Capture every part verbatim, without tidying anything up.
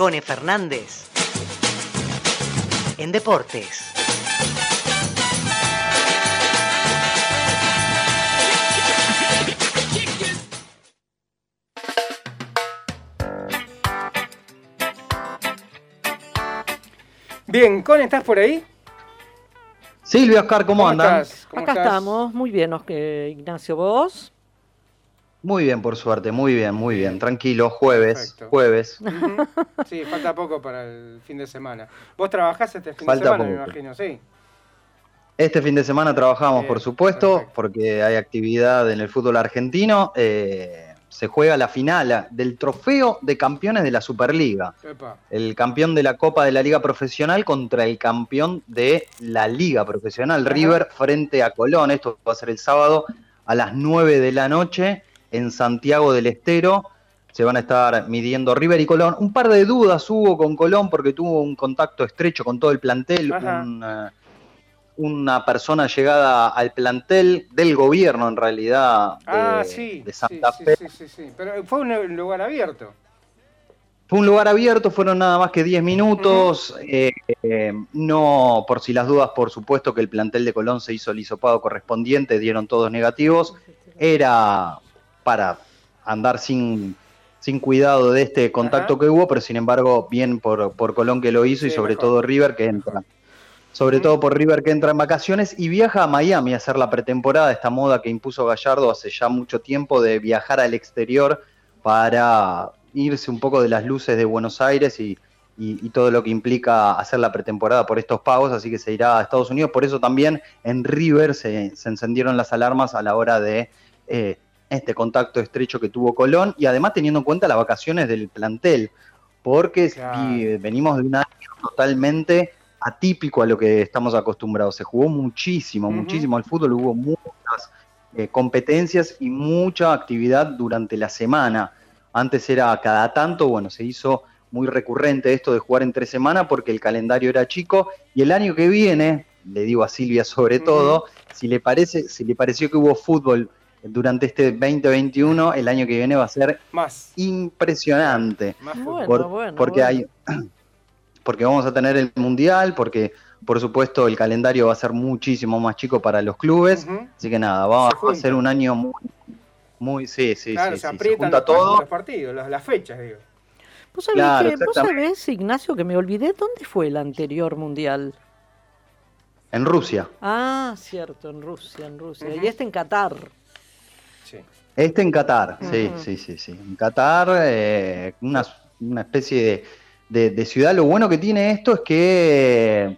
Cone Fernández en Deportes. Bien, Cone, ¿estás por ahí? Silvia, Oscar, ¿cómo, ¿Cómo andan? estás? ¿Cómo Acá estás? estamos, muy bien, Oscar, Ignacio, ¿vos? Muy bien, por suerte, muy bien, muy bien. Tranquilo, jueves, Perfecto. jueves. Ujú. Sí, falta poco para el fin de semana. ¿Vos trabajás este fin Falta de semana, me poco. imagino, sí? Este fin de semana trabajamos, Bien, por supuesto, perfecto. porque hay actividad en el fútbol argentino. Eh, se juega la final del trofeo de campeones de la Superliga. Epa. El campeón de la Copa de la Liga Profesional contra el campeón de la Liga Profesional, Ajá. River, frente a Colón. Esto va a ser el sábado a las nueve de la noche en Santiago del Estero. Se van a estar midiendo River y Colón. Un par de dudas hubo con Colón porque tuvo un contacto estrecho con todo el plantel, Ajá. un, uh, una persona llegada al plantel del gobierno, en realidad, de, Ah, sí, de sí, Santa sí, Fe. sí, sí, sí. Pero fue un lugar abierto. Fue un lugar abierto, fueron nada más que diez minutos. Uh-huh. eh, eh, no, por si las dudas, por supuesto que el plantel de Colón se hizo el hisopado correspondiente, dieron todos negativos. Era para andar sin, sin cuidado de este contacto. Ajá. Que hubo, pero sin embargo, bien por, por Colón que lo hizo, sí, y sobre mejor, todo River que entra. Mejor. Sobre uh-huh. todo por River que entra en vacaciones y viaja a Miami a hacer la pretemporada, esta moda que impuso Gallardo hace ya mucho tiempo de viajar al exterior para irse un poco de las luces de Buenos Aires y, y, y todo lo que implica hacer la pretemporada por estos pagos, así que se irá a Estados Unidos. Por eso también en River se, se encendieron las alarmas a la hora de eh, este contacto estrecho que tuvo Colón y además teniendo en cuenta las vacaciones del plantel, porque claro. vi, venimos de un año totalmente atípico a lo que estamos acostumbrados. Se jugó muchísimo, uh-huh. muchísimo al fútbol, hubo muchas eh, competencias y mucha actividad durante la semana. Antes era cada tanto, bueno, se hizo muy recurrente esto de jugar en tres semanas porque el calendario era chico y el año que viene, le digo a Silvia sobre uh-huh. todo, si le parece, si le pareció que hubo fútbol durante este veinte veintiuno, el año que viene va a ser más impresionante. Más bueno, por, bueno, porque bueno. hay porque vamos a tener el Mundial, porque por supuesto el calendario va a ser muchísimo más chico para los clubes, uh-huh. así que nada, va, va a ser un año muy, muy, sí, sí, claro, sí, se sí, aprietan se junta los, todo. los partidos, las, las fechas, digo. ¿Vos sabés, claro, que, ¿Vos sabés, Ignacio, que me olvidé dónde fue el anterior Mundial? En Rusia. Ah, cierto, en Rusia, en Rusia. Uh-huh. Y este en Qatar. Sí. Este en Qatar, uh-huh. sí, sí, sí, sí. En Qatar, eh, una, una especie de, de, de ciudad. Lo bueno que tiene esto es que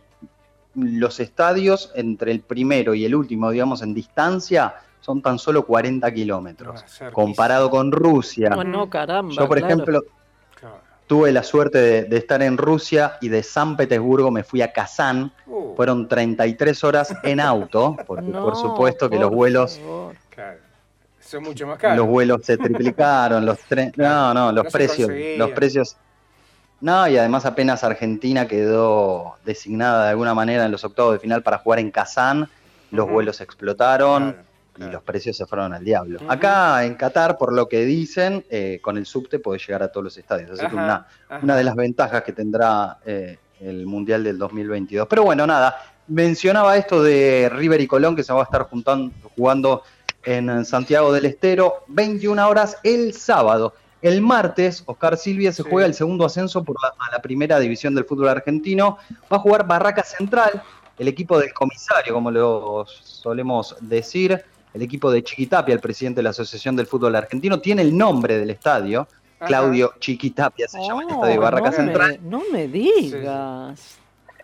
los estadios entre el primero y el último, digamos, en distancia, son tan solo cuarenta kilómetros. Ah, comparado con Rusia. No, no, caramba. Yo, por claro. ejemplo, claro. tuve la suerte de, de estar en Rusia y de San Petersburgo me fui a Kazán. Uh. Fueron treinta y tres horas en auto, porque no, por supuesto que por los vuelos... Favor. Claro. Son mucho más caros. Los vuelos se triplicaron, los tre... claro. no, no, los no precios, los precios... No, y además apenas Argentina quedó designada de alguna manera en los octavos de final para jugar en Kazán, los uh-huh. vuelos explotaron claro, claro. y los precios se fueron al diablo. Uh-huh. Acá en Qatar, por lo que dicen, eh, con el subte podés llegar a todos los estadios. Así ajá, que una, una de las ventajas que tendrá eh, el Mundial del dos mil veintidós. Pero bueno, nada, mencionaba esto de River y Colón, que se va a estar juntando, jugando en Santiago del Estero, veintiuna horas el sábado. El martes, Oscar Silvia, se sí. juega el segundo ascenso por la, a la primera división del fútbol argentino. Va a jugar Barraca Central, el equipo del comisario, como lo solemos decir, el equipo de Chiquitapia, el presidente de la Asociación del Fútbol Argentino. Tiene el nombre del estadio, ajá. Claudio Chiquitapia se oh, llama el estadio de Barraca no Central. Me, no me digas.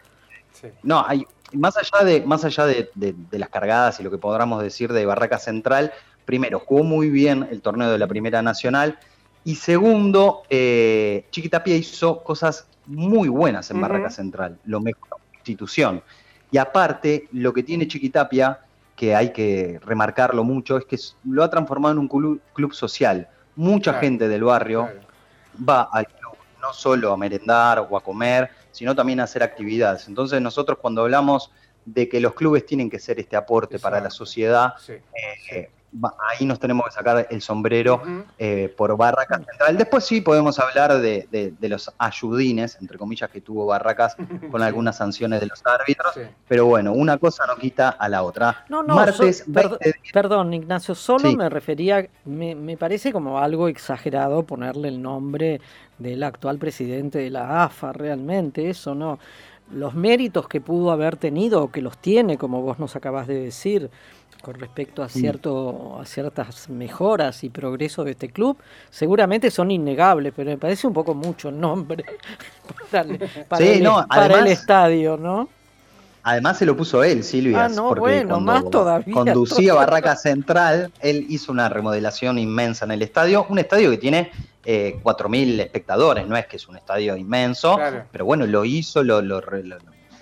Sí. Sí. No, hay, más allá, de, más allá de, de, de las cargadas y lo que podamos decir de Barraca Central, primero, jugó muy bien el torneo de la Primera Nacional. Y segundo, eh, Chiquitapia hizo cosas muy buenas en uh-huh. Barraca Central, lo mejor institución. Y aparte, lo que tiene Chiquitapia, que hay que remarcarlo mucho, es que lo ha transformado en un club, club social. Mucha claro, gente del barrio claro. va al club no solo a merendar o a comer, sino también a hacer actividades. Entonces nosotros cuando hablamos de que los clubes tienen que ser este aporte Exacto. para la sociedad, sí, eh, sí. ahí nos tenemos que sacar el sombrero Ujú. eh, por Barracas Central. Después sí podemos hablar de, de- de los ayudines, entre comillas, que tuvo Barracas con Sí, algunas sanciones de los árbitros, sí. pero bueno, una cosa no quita a la otra. No, no, so- Martes perd- veinte. perdón, Ignacio, solo Sí, me refería, me, me parece como algo exagerado ponerle el nombre del actual presidente de la A F A, realmente, eso no. Los méritos que pudo haber tenido, o que los tiene, como vos nos acabás de decir, con respecto a, mm, cierto, a ciertas mejoras y progresos de este club, seguramente son innegables, pero me parece un poco mucho el nombre para el, para sí, el, no, para el además, estadio, ¿no? además se lo puso él, Ah, Silvias, no, porque bueno, más cuando todavía, conducía entonces. Barracas Central, él hizo una remodelación inmensa en el estadio, un estadio que tiene eh, cuatro mil espectadores, no es que es un estadio inmenso, Claro. pero bueno, lo hizo, lo, lo, lo,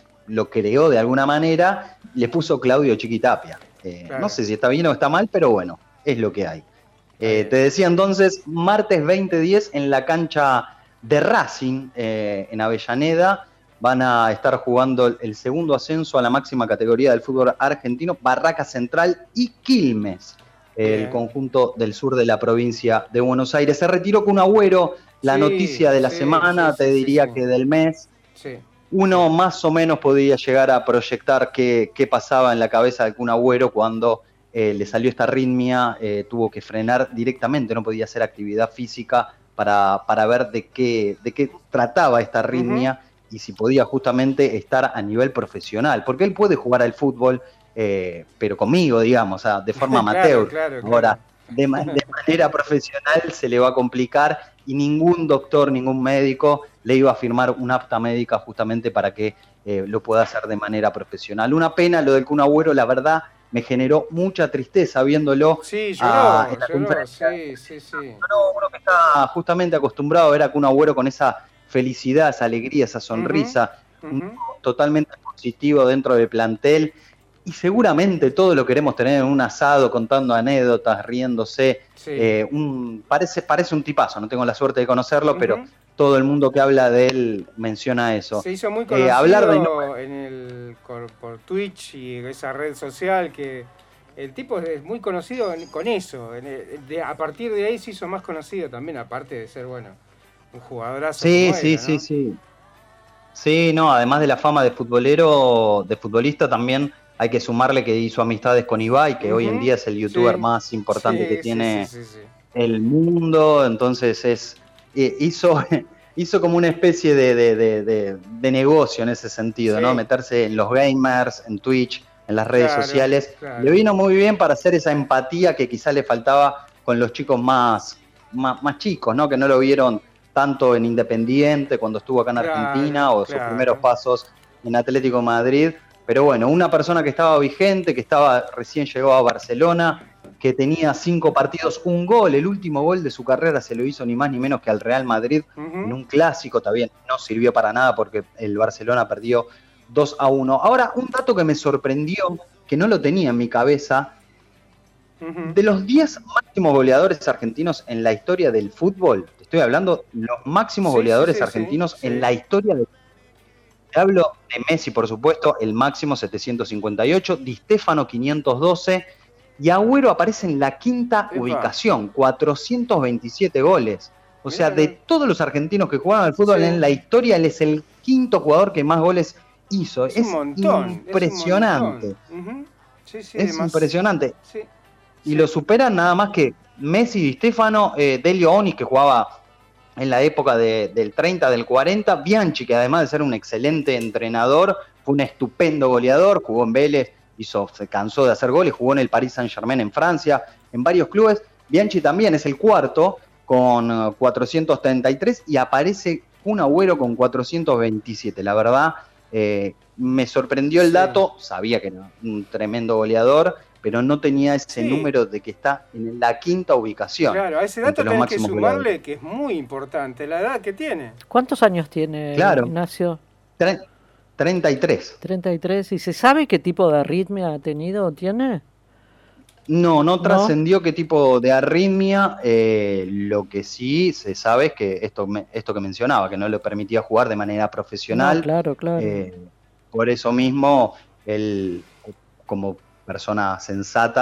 lo creó de alguna manera, le puso Claudio Chiquitapia. Eh, Claro. No sé si está bien o está mal, pero bueno, es lo que hay. Eh, bien. te decía entonces, martes veinte diez en la cancha de Racing, eh, en Avellaneda, van a estar jugando el segundo ascenso a la máxima categoría del fútbol argentino, Barracas Central y Quilmes, eh, el Bien. conjunto del sur de la provincia de Buenos Aires. Se retiró Kun Agüero, la Sí, noticia de la sí, semana, sí, te sí, sí, diría sí. que del mes. Sí. Uno más o menos podría llegar a proyectar qué, qué pasaba en la cabeza de Kun Agüero cuando eh, le salió esta arritmia, eh, tuvo que frenar directamente, no podía hacer actividad física para, para ver de qué, de qué trataba esta arritmia uh-huh. y si podía justamente estar a nivel profesional, porque él puede jugar al fútbol, eh, pero conmigo, digamos, o sea, de forma amateur. Claro, claro, Ahora, claro. de, de manera profesional se le va a complicar y ningún doctor, ningún médico le iba a firmar una apta médica justamente para que eh, lo pueda hacer de manera profesional. Una pena lo del Kun Agüero, la verdad, me generó mucha tristeza viéndolo. Sí, lloró, a, en la lloró, conferencia. sí, sí, sí. Lloró uno que está justamente acostumbrado a ver a Kun Agüero con esa felicidad, esa alegría, esa sonrisa, uh-huh, uh-huh. totalmente positivo dentro del plantel. Y seguramente todos lo queremos tener en un asado, contando anécdotas, riéndose. Sí. Eh, un, parece, parece un tipazo, no tengo la suerte de conocerlo, uh-huh. pero todo el mundo que habla de él menciona eso. Se hizo muy conocido eh, hablar de... en el, por, por Twitch y esa red social que el tipo es muy conocido con eso. De, a partir de ahí se hizo más conocido también, aparte de ser, bueno, un jugadorazo. Sí, como sí, era, sí, ¿no? sí. Sí, no, además de la fama de futbolero, de futbolista también hay que sumarle que hizo amistades con Ibai, que uh-huh. hoy en día es el youtuber sí. más importante sí, que tiene sí, sí, sí, sí. el mundo, entonces es eh, hizo, hizo como una especie de, de, de, de, de negocio en ese sentido, sí. ¿no? Meterse en los gamers, en Twitch, en las redes claro, sociales. Claro. Le vino muy bien para hacer esa empatía que quizás le faltaba con los chicos más, más, más chicos, ¿no? Que no lo vieron tanto en Independiente, cuando estuvo acá en claro, Argentina, o claro. sus primeros pasos en Atlético de Madrid. Pero bueno, una persona que estaba vigente, que estaba recién llegó a Barcelona, que tenía cinco partidos, un gol, el último gol de su carrera se lo hizo ni más ni menos que al Real Madrid, uh-huh. en un clásico, también no sirvió para nada porque el Barcelona perdió dos a uno. Ahora, un dato que me sorprendió, que no lo tenía en mi cabeza, uh-huh. de los diez máximos goleadores argentinos en la historia del fútbol, estoy hablando los máximos sí, goleadores sí, sí, argentinos sí, en sí. la historia del fútbol. Te hablo de Messi, por supuesto, el máximo setecientos cincuenta y ocho, Di Stéfano quinientos doce, y Agüero aparece en la quinta Epa. ubicación, cuatrocientos veintisiete goles. O sea, de todos los argentinos que jugaban al fútbol sí. en la historia, él es el quinto jugador que más goles hizo. Es, es, un montón, impresionante. Es, un montón. Uh-huh. sí, sí, es además, impresionante. Sí, y sí. lo superan nada más que Messi, Di Stéfano, eh, Delio Onis, que jugaba en la época de, del treinta, del cuarenta, Bianchi, que además de ser un excelente entrenador, fue un estupendo goleador, jugó en Vélez, hizo, se cansó de hacer goles, jugó en el Paris Saint-Germain en Francia, en varios clubes. Bianchi también es el cuarto, con cuatrocientos treinta y tres, y aparece Kun Agüero con cuatrocientos veintisiete. La verdad, eh, me sorprendió el sí. dato, sabía que era un tremendo goleador, pero no tenía ese sí. número de que está en la quinta ubicación. Claro, a ese dato tenés que sumarle goleadores. Que es muy importante, la edad que tiene. ¿Cuántos años tiene claro. Ignacio? Tre- treinta y tres. treinta y tres. ¿Y se sabe qué tipo de arritmia ha tenido o tiene? No, no trascendió ¿No? qué tipo de arritmia. Eh, lo que sí se sabe es que esto, esto que mencionaba, que no le permitía jugar de manera profesional. No, claro, claro. Eh, por eso mismo, él, como persona sensata,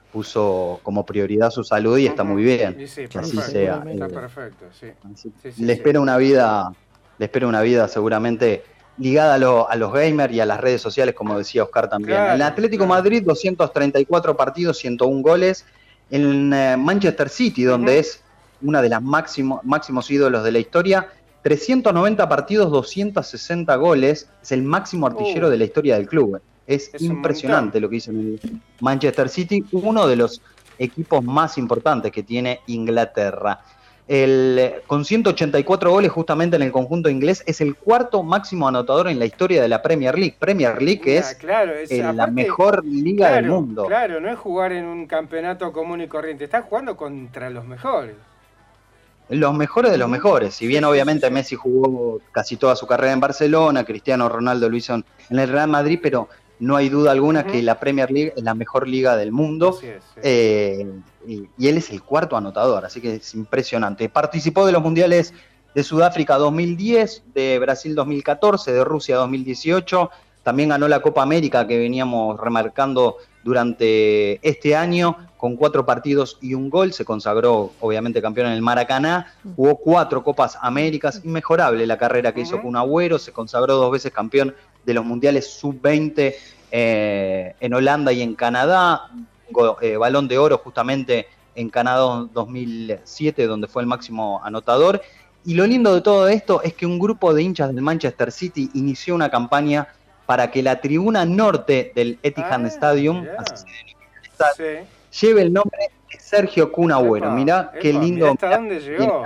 puso como prioridad su salud y está muy bien. Sí, sí, que perfecto, así sea. está Eh, perfecto, sí. así, Sí, sí, le sí. espera una vida, le espera una vida seguramente ligada a, lo, a los gamers y a las redes sociales, como decía Oscar también. Claro, En el Atlético claro. Madrid, doscientos treinta y cuatro partidos, ciento uno goles. En eh, Manchester City, donde Uh-huh. es una de las máximo, máximos ídolos de la historia, trescientos noventa partidos, doscientos sesenta goles. Es el máximo artillero Uh, de la historia del club. Es, es impresionante lo que hizo en el Manchester City, uno de los equipos más importantes que tiene Inglaterra. El, con ciento ochenta y cuatro goles justamente en el conjunto inglés, es el cuarto máximo anotador en la historia de la Premier League. Premier League que Nah, es, claro, es el, aparte, la mejor liga claro, del mundo. Claro, no es jugar en un campeonato común y corriente, estás jugando contra los mejores. Los mejores de los mejores. Si bien sí, sí, obviamente sí, sí. Messi jugó casi toda su carrera en Barcelona, Cristiano Ronaldo lo hizo en el Real Madrid, pero no hay duda alguna uh-huh. que la Premier League es la mejor liga del mundo. Así es, sí. eh, y, y él es el cuarto anotador, así que es impresionante. Participó de los mundiales de Sudáfrica dos mil diez, de Brasil dos mil catorce, de Rusia dos mil dieciocho. También ganó la Copa América que veníamos remarcando durante este año, con cuatro partidos y un gol. Se consagró obviamente campeón en el Maracaná, jugó cuatro Copas Américas, inmejorable la carrera que uh-huh. hizo Kun Agüero, se consagró dos veces campeón de los mundiales sub veinte eh, en Holanda y en Canadá, eh, Balón de Oro justamente en Canadá dos mil siete, donde fue el máximo anotador. Y lo lindo de todo esto es que un grupo de hinchas del Manchester City inició una campaña para que la tribuna norte del Etihad ah, Stadium, yeah. así se denomina el estadio, sí. lleve el nombre de Sergio Kun Agüero. Mirá qué lindo. Mirá hasta dónde llegó.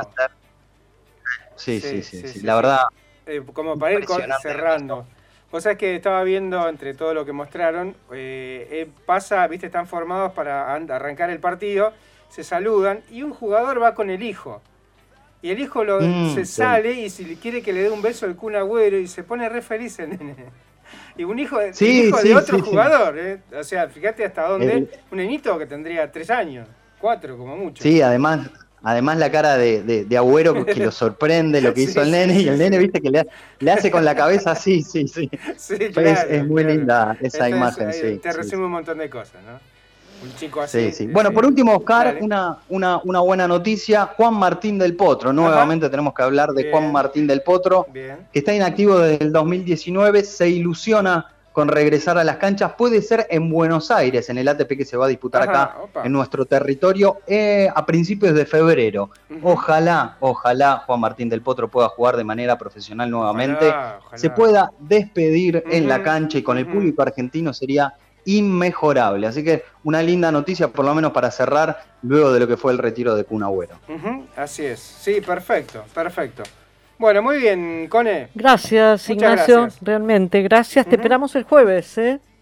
Sí, sí, sí, sí, sí, sí, la verdad. Eh, como para ir cerrando. O sea, es que estaba viendo entre todo lo que mostraron, eh, eh, pasa, viste, están formados para arrancar el partido, se saludan y un jugador va con el hijo. Y el hijo lo, mm, se sí. sale y si quiere que le dé un beso al Kun Agüero y se pone re feliz el nene. Y un hijo, sí, el hijo sí, de otro sí, jugador, sí. ¿eh? O sea, fíjate hasta dónde, el... un nenito que tendría tres años, cuatro como mucho. Sí, además, además la cara de, de, de Agüero que lo sorprende lo que hizo sí, el nene, sí, y el nene, viste, que le, le hace con la cabeza, sí, sí, sí. sí claro, es, es muy claro. linda esa Entonces, imagen, eh, sí. Te resume sí. un montón de cosas, ¿no? Un chico así. Sí, sí. Bueno, sí. por último, Oscar, una, una, una buena noticia. Juan Martín del Potro. Nuevamente Ajá. tenemos que hablar de Bien. Juan Martín del Potro, Bien. que está inactivo desde el dos mil diecinueve, se ilusiona con regresar a las canchas. Puede ser en Buenos Aires, en el A T P que se va a disputar Ajá, acá opa. en nuestro territorio eh, a principios de febrero. Uh-huh. Ojalá, ojalá Juan Martín del Potro pueda jugar de manera profesional nuevamente. Ojalá, ojalá. Se pueda despedir uh-huh. en la cancha y con uh-huh. el público argentino sería inmejorable. Así que una linda noticia, por lo menos para cerrar, luego de lo que fue el retiro de Kun Agüero. Uh-huh. Así es. Sí, perfecto, perfecto. Bueno, muy bien, Cone. Gracias, Muchas Ignacio. Gracias. Realmente, gracias. Uh-huh. Te esperamos el jueves, ¿eh?